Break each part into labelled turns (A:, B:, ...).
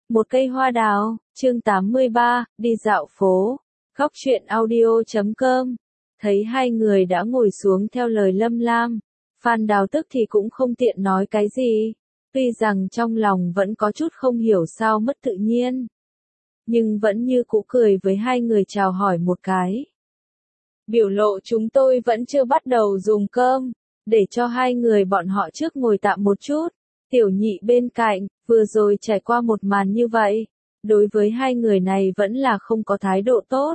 A: Một cây hoa đào, chương 83, đi dạo phố. Góc truyện audio.com. Thấy hai người đã ngồi xuống theo lời Lâm Lam, Phan Đào tức thì cũng không tiện nói cái gì. Tuy rằng trong lòng vẫn có chút không hiểu sao mất tự nhiên, nhưng vẫn như cũ cười với hai người chào hỏi một cái. Biểu lộ chúng tôi vẫn chưa bắt đầu dùng cơm, để cho hai người bọn họ trước ngồi tạm một chút. Tiểu Nhị bên cạnh, vừa rồi trải qua một màn như vậy, đối với hai người này vẫn là không có thái độ tốt.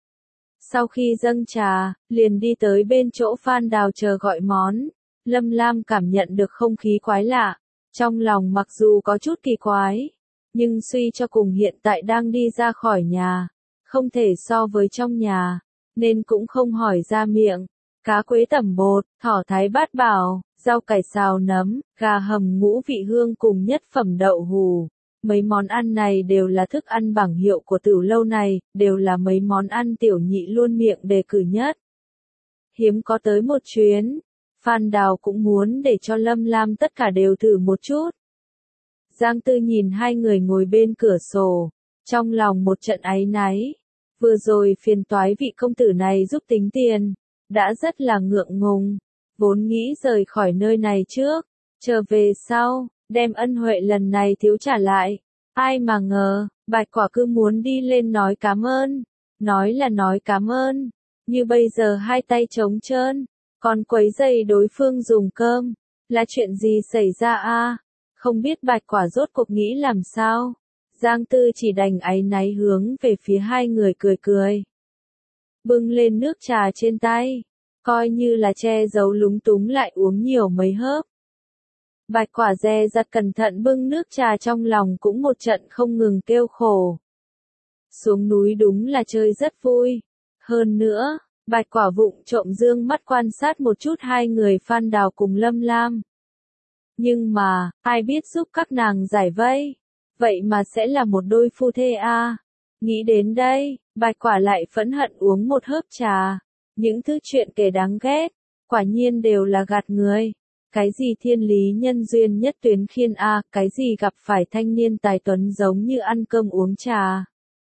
A: Sau khi dâng trà, liền đi tới bên chỗ Phan Đào chờ gọi món. Lâm Lam cảm nhận được không khí quái lạ, trong lòng mặc dù có chút kỳ quái, nhưng suy cho cùng hiện tại đang đi ra khỏi nhà, không thể so với trong nhà, nên cũng không hỏi ra miệng. Cá quế tẩm bột, thỏ thái bát bảo, rau cải xào nấm, gà hầm ngũ vị hương cùng nhất phẩm đậu hù. Mấy món ăn này đều là thức ăn bảng hiệu của Tửu lâu này, đều là mấy món ăn Tiểu Nhị luôn miệng đề cử nhất. Hiếm có tới một chuyến, Phan Đào cũng muốn để cho Lâm Lam tất cả đều thử một chút. Giang Tư nhìn hai người ngồi bên cửa sổ, trong lòng một trận áy náy. Vừa rồi phiền toái vị công tử này giúp tính tiền, đã rất là ngượng ngùng, vốn nghĩ rời khỏi nơi này trước, trở về sau, đem ân huệ lần này thiếu trả lại. Ai mà ngờ, Bạch Quả cứ muốn đi lên nói cảm ơn, nói là nói cảm ơn, như bây giờ hai tay trống trơn, còn quấy rầy đối phương dùng cơm, là chuyện gì xảy ra a? Không biết Bạch Quả rốt cuộc nghĩ làm sao? Giang Tư chỉ đành áy náy hướng về phía hai người cười cười. Bưng lên nước trà trên tay, coi như là che giấu lúng túng lại uống nhiều mấy hớp. Bạch Quả dè dặt cẩn thận bưng nước trà trong lòng cũng một trận không ngừng kêu khổ. Xuống núi đúng là chơi rất vui. Hơn nữa, Bạch Quả vụng trộm dương mắt quan sát một chút hai người Phan Đào cùng Lâm Lam. Nhưng mà, ai biết giúp các nàng giải vây? Vậy mà sẽ là một đôi phu thê a. Nghĩ đến đây, Bạch Quả lại phẫn hận uống một hớp trà. Những thứ chuyện kể đáng ghét, quả nhiên đều là gạt người. Cái gì thiên lý nhân duyên nhất tuyến khiên a, cái gì gặp phải thanh niên tài tuấn giống như ăn cơm uống trà.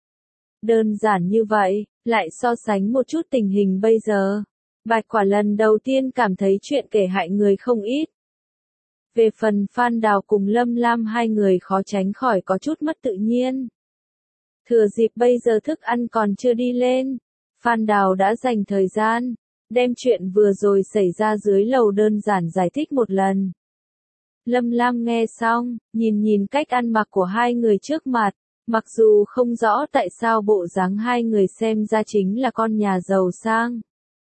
A: Đơn giản như vậy, lại so sánh một chút tình hình bây giờ. Bạch Quả lần đầu tiên cảm thấy chuyện kể hại người không ít. Về phần Phan Đào cùng Lâm Lam hai người khó tránh khỏi có chút mất tự nhiên. Thừa dịp bây giờ thức ăn còn chưa đi lên, Phan Đào đã dành thời gian, đem chuyện vừa rồi xảy ra dưới lầu đơn giản giải thích một lần. Lâm Lam nghe xong, nhìn cách ăn mặc của hai người trước mặt, mặc dù không rõ tại sao bộ dáng hai người xem ra chính là con nhà giàu sang.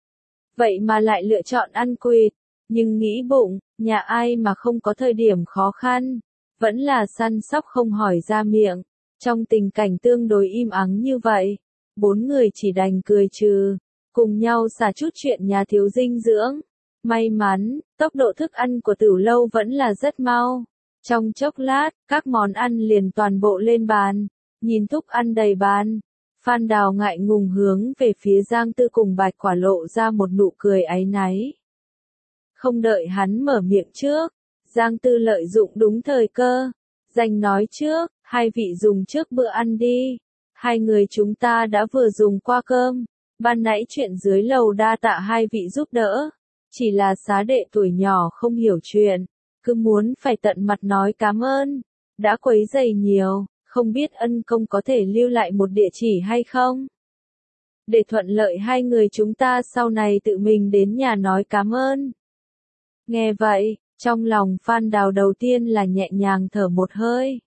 A: Vậy mà lại lựa chọn ăn quỵt, nhưng nghĩ bụng, nhà ai mà không có thời điểm khó khăn, vẫn là săn sóc không hỏi ra miệng. Trong tình cảnh tương đối im ắng như vậy, bốn người chỉ đành cười trừ, cùng nhau xả chút chuyện nhà thiếu dinh dưỡng. May mắn, tốc độ thức ăn của Tửu lâu vẫn là rất mau. Trong chốc lát, các món ăn liền toàn bộ lên bàn, nhìn thúc ăn đầy bàn. Phan Đào ngại ngùng hướng về phía Giang Tư cùng Bạch Quả lộ ra một nụ cười áy náy. Không đợi hắn mở miệng trước, Giang Tư lợi dụng đúng thời cơ, giành nói trước, hai vị dùng trước bữa ăn đi. Hai người chúng ta đã vừa dùng qua cơm, ban nãy chuyện dưới lầu đa tạ hai vị giúp đỡ. Chỉ là xá đệ tuổi nhỏ không hiểu chuyện, cứ muốn phải tận mặt nói cảm ơn. Đã quấy rầy nhiều, không biết ân công có thể lưu lại một địa chỉ hay không? Để thuận lợi hai người chúng ta sau này tự mình đến nhà nói cảm ơn. Nghe vậy, trong lòng Phan Đào đầu tiên là nhẹ nhàng thở một hơi.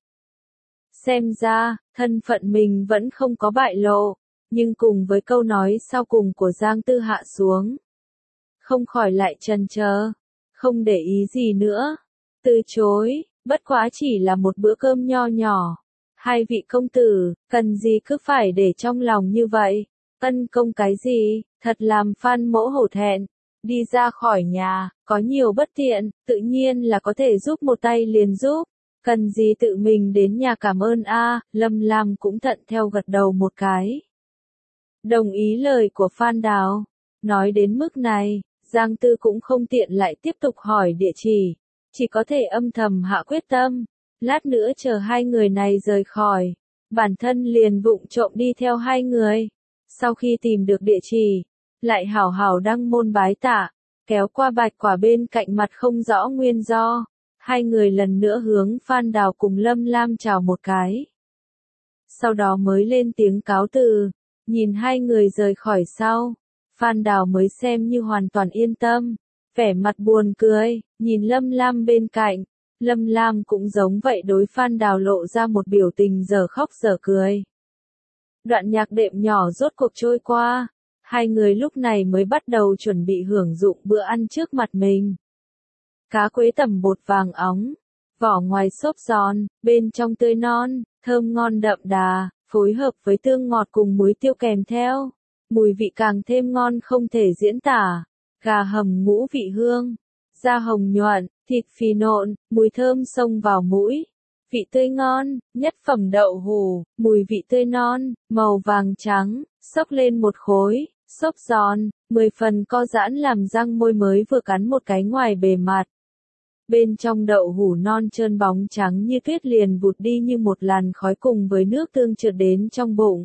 A: Xem ra, thân phận mình vẫn không có bại lộ, nhưng cùng với câu nói sau cùng của Giang Tư hạ xuống, không khỏi lại chần chờ, không để ý gì nữa, từ chối, bất quá chỉ là một bữa cơm nho nhỏ. Hai vị công tử, cần gì cứ phải để trong lòng như vậy, ân công cái gì, thật làm Phan mỗ hổ thẹn. Đi ra khỏi nhà, có nhiều bất tiện, tự nhiên là có thể giúp một tay liền giúp. Cần gì tự mình đến nhà cảm ơn a. Lâm Lam cũng thận theo gật đầu một cái. Đồng ý lời của Phan Đào. Nói đến mức này, Giang Tư cũng không tiện lại tiếp tục hỏi địa chỉ. Chỉ có thể âm thầm hạ quyết tâm, Lát nữa chờ hai người này rời khỏi, bản thân liền vụng trộm đi theo hai người. Sau khi tìm được địa chỉ, lại hảo hảo đăng môn bái tạ, kéo qua Bạch Quả bên cạnh mặt không rõ nguyên do. Hai người lần nữa hướng Phan Đào cùng Lâm Lam chào một cái. Sau đó mới lên tiếng cáo từ, nhìn hai người rời khỏi sau. Phan Đào mới xem như hoàn toàn yên tâm, vẻ mặt buồn cười, nhìn Lâm Lam bên cạnh. Lâm Lam cũng giống vậy đối Phan Đào lộ ra một biểu tình dở khóc dở cười. Đoạn nhạc đệm nhỏ rốt cuộc trôi qua, hai người lúc này mới bắt đầu chuẩn bị hưởng dụng bữa ăn trước mặt mình. Cá quế tẩm bột vàng óng, vỏ ngoài xốp giòn, bên trong tươi non, thơm ngon đậm đà, phối hợp với tương ngọt cùng muối tiêu kèm theo. Mùi vị càng thêm ngon không thể diễn tả. Gà hầm ngũ vị hương, da hồng nhuận, thịt phì nộn, mùi thơm xông vào mũi. Vị tươi ngon, nhất phẩm đậu hũ, mùi vị tươi non, màu vàng trắng, xốc lên một khối, xốp giòn, 10 phần co giãn làm răng môi mới vừa cắn một cái ngoài bề mặt. Bên trong đậu hũ non trơn bóng trắng như tuyết liền vụt đi như một làn khói cùng với nước tương trượt đến trong bụng.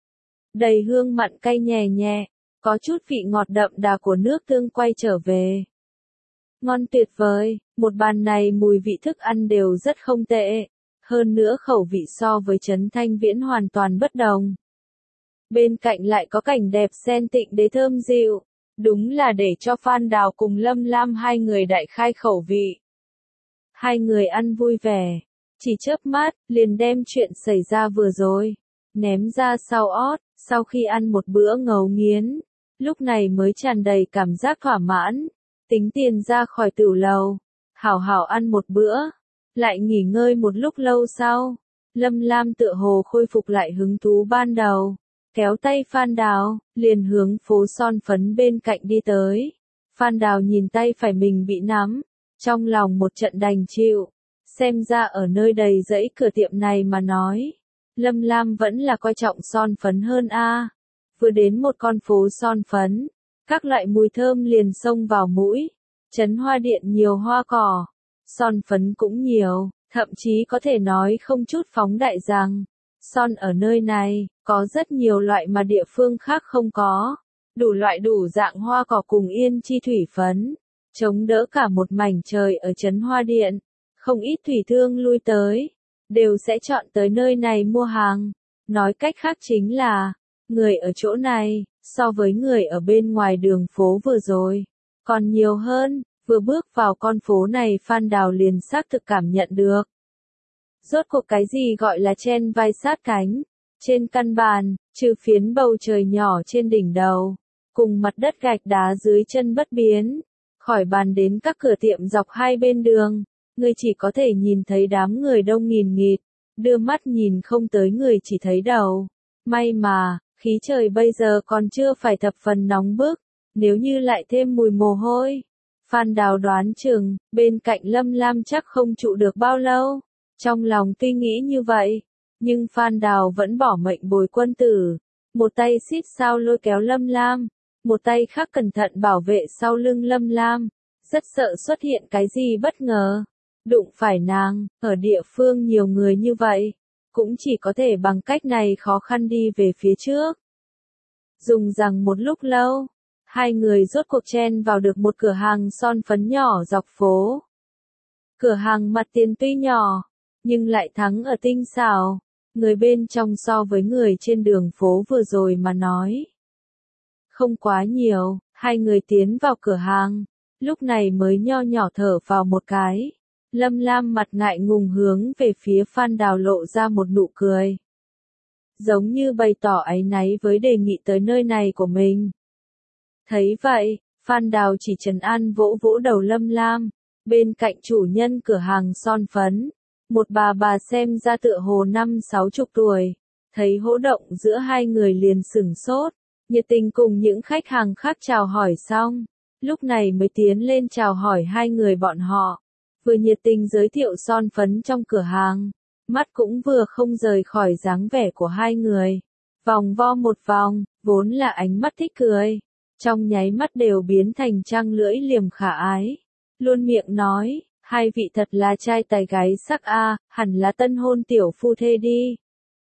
A: Đầy hương mặn cay nhẹ nhẹ, có chút vị ngọt đậm đà của nước tương quay trở về. Ngon tuyệt vời, một bàn này mùi vị thức ăn đều rất không tệ, hơn nữa khẩu vị so với Trấn Thanh Viễn hoàn toàn bất đồng. Bên cạnh lại có cảnh đẹp sen tịnh đế thơm dịu, đúng là để cho Phan Đào cùng Lâm Lam hai người đại khai khẩu vị. Hai người ăn vui vẻ, chỉ chớp mắt, liền đem chuyện xảy ra vừa rồi, ném ra sau ót, sau khi ăn một bữa ngấu nghiến, lúc này mới tràn đầy cảm giác thỏa mãn, tính tiền ra khỏi tửu lầu, hảo hảo ăn một bữa, lại nghỉ ngơi một lúc lâu sau, Lâm Lam tựa hồ khôi phục lại hứng thú ban đầu, kéo tay Phan Đào, liền hướng phố son phấn bên cạnh đi tới. Phan Đào nhìn tay phải mình bị nắm, trong lòng một trận đành chịu, xem ra ở nơi đầy rẫy cửa tiệm này mà nói, Lâm Lam vẫn là coi trọng son phấn hơn a. Vừa đến một con phố son phấn, các loại mùi thơm liền xông vào mũi, Trấn Hoa Điện nhiều hoa cỏ, son phấn cũng nhiều, thậm chí có thể nói không chút phóng đại rằng, son ở nơi này, có rất nhiều loại mà địa phương khác không có, đủ loại đủ dạng hoa cỏ cùng yên chi thủy phấn, chống đỡ cả một mảnh trời ở Trấn Hoa Điện, không ít thủy thương lui tới, đều sẽ chọn tới nơi này mua hàng, nói cách khác chính là, người ở chỗ này, so với người ở bên ngoài đường phố vừa rồi, còn nhiều hơn, vừa bước vào con phố này Phan Đào liền xác thực cảm nhận được. Rốt cuộc cái gì gọi là chen vai sát cánh, trên căn bàn, trừ phiến bầu trời nhỏ trên đỉnh đầu, cùng mặt đất gạch đá dưới chân bất biến, khỏi bàn đến các cửa tiệm dọc hai bên đường, người chỉ có thể nhìn thấy đám người đông nghìn nghịt, đưa mắt nhìn không tới người chỉ thấy đầu. May mà, khí trời bây giờ còn chưa phải thập phần nóng bức, nếu như lại thêm mùi mồ hôi. Phan Đào đoán chừng, bên cạnh Lâm Lam chắc không trụ được bao lâu. Trong lòng tuy nghĩ như vậy, nhưng Phan Đào vẫn bỏ mệnh bồi quân tử. Một tay xít sao lôi kéo Lâm Lam, một tay khác cẩn thận bảo vệ sau lưng Lâm Lam. Rất sợ xuất hiện cái gì bất ngờ. Đụng phải nàng, ở địa phương nhiều người như vậy, cũng chỉ có thể bằng cách này khó khăn đi về phía trước. Dùng rằng một lúc lâu, hai người rốt cuộc chen vào được một cửa hàng son phấn nhỏ dọc phố. Cửa hàng mặt tiền tuy nhỏ, nhưng lại thắng ở tinh xảo, người bên trong so với người trên đường phố vừa rồi mà nói. Không quá nhiều, hai người tiến vào cửa hàng, lúc này mới nho nhỏ thở vào một cái. Lâm Lam mặt ngại ngùng hướng về phía Phan Đào lộ ra một nụ cười. Giống như bày tỏ áy náy với đề nghị tới nơi này của mình. Thấy vậy, Phan Đào chỉ trấn an vỗ vỗ đầu Lâm Lam, bên cạnh chủ nhân cửa hàng son phấn. Một bà xem ra tựa hồ 50-60 tuổi, thấy hỗ động giữa hai người liền sửng sốt, nhiệt tình cùng những khách hàng khác chào hỏi xong, lúc này mới tiến lên chào hỏi hai người bọn họ, vừa nhiệt tình giới thiệu son phấn trong cửa hàng, mắt cũng vừa không rời khỏi dáng vẻ của hai người, vòng vo một vòng, vốn là ánh mắt thích cười, trong nháy mắt đều biến thành trăng lưỡi liềm khả ái, luôn miệng nói, Hai vị thật là trai tài gái sắc a, hẳn là tân hôn tiểu phu thê đi.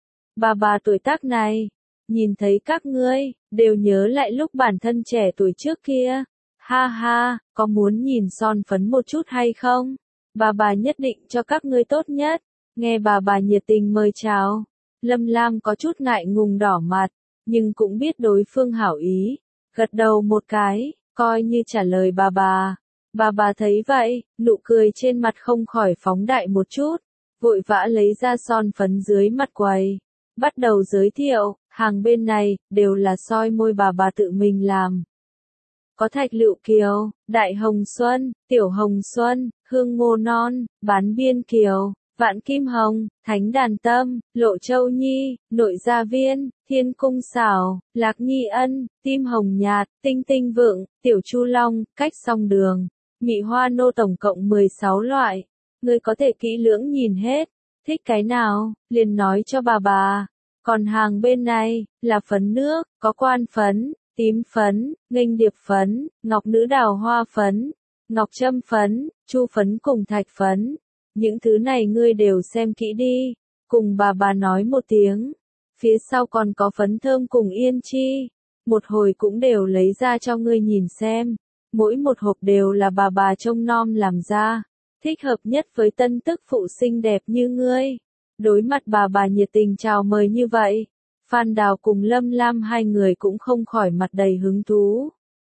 A: Bà tuổi tác này, nhìn thấy các ngươi, đều nhớ lại lúc bản thân trẻ tuổi trước kia. Ha ha, có muốn nhìn son phấn một chút hay không? Bà nhất định cho các ngươi tốt nhất. Nghe bà nhiệt tình mời chào. Lâm Lam có chút ngại ngùng đỏ mặt, nhưng cũng biết đối phương hảo ý. Gật đầu một cái, coi như trả lời bà. Bà thấy vậy, nụ cười trên mặt không khỏi phóng đại một chút. Vội vã lấy ra son phấn dưới mặt quầy. Bắt đầu giới thiệu, hàng bên này, đều là soi môi bà tự mình làm. Có thạch lựu kiều, đại hồng xuân, tiểu hồng xuân, hương ngô non, bán biên kiều, vạn kim hồng, thánh đàn tâm, lộ châu nhi, nội gia viên, thiên cung xảo, lạc nhi ân, tim hồng nhạt, tinh tinh vượng, tiểu chu long, cách song đường, mị hoa nô tổng cộng 16 loại. Ngươi có thể kỹ lưỡng nhìn hết, thích cái nào, liền nói cho bà. Còn hàng bên này, là phấn nước, có quan phấn, tím phấn, nghênh điệp phấn, ngọc nữ đào hoa phấn, ngọc trâm phấn, chu phấn cùng thạch phấn. Những thứ này ngươi đều xem kỹ đi, cùng bà nói một tiếng. Phía sau còn có phấn thơm cùng yên chi, một hồi cũng đều lấy ra cho ngươi nhìn xem. Mỗi một hộp đều là bà trông nom làm ra, thích hợp nhất với tân tức phụ xinh đẹp như ngươi. Đối mặt bà nhiệt tình chào mời như vậy, Phan Đào cùng Lâm Lam hai người cũng không khỏi mặt đầy hứng thú.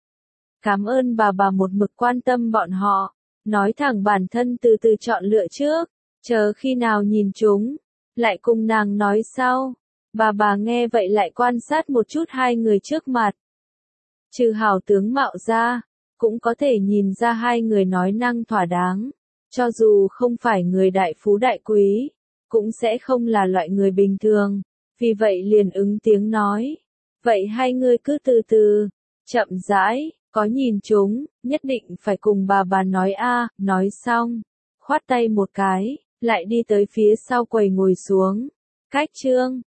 A: Cảm ơn bà một mực quan tâm bọn họ, nói thẳng bản thân từ từ chọn lựa trước, chờ khi nào nhìn chúng, lại cùng nàng nói sau. Bà nghe vậy lại quan sát một chút hai người trước mặt. Trừ hảo tướng mạo ra, cũng có thể nhìn ra hai người nói năng thỏa đáng, cho dù không phải người đại phú đại quý, cũng sẽ không là loại người bình thường, vì vậy liền ứng tiếng nói. Vậy hai người cứ từ từ, chậm rãi, có nhìn chúng, nhất định phải cùng bà nói nói xong, khoát tay một cái, lại đi tới phía sau quầy ngồi xuống. Cách chương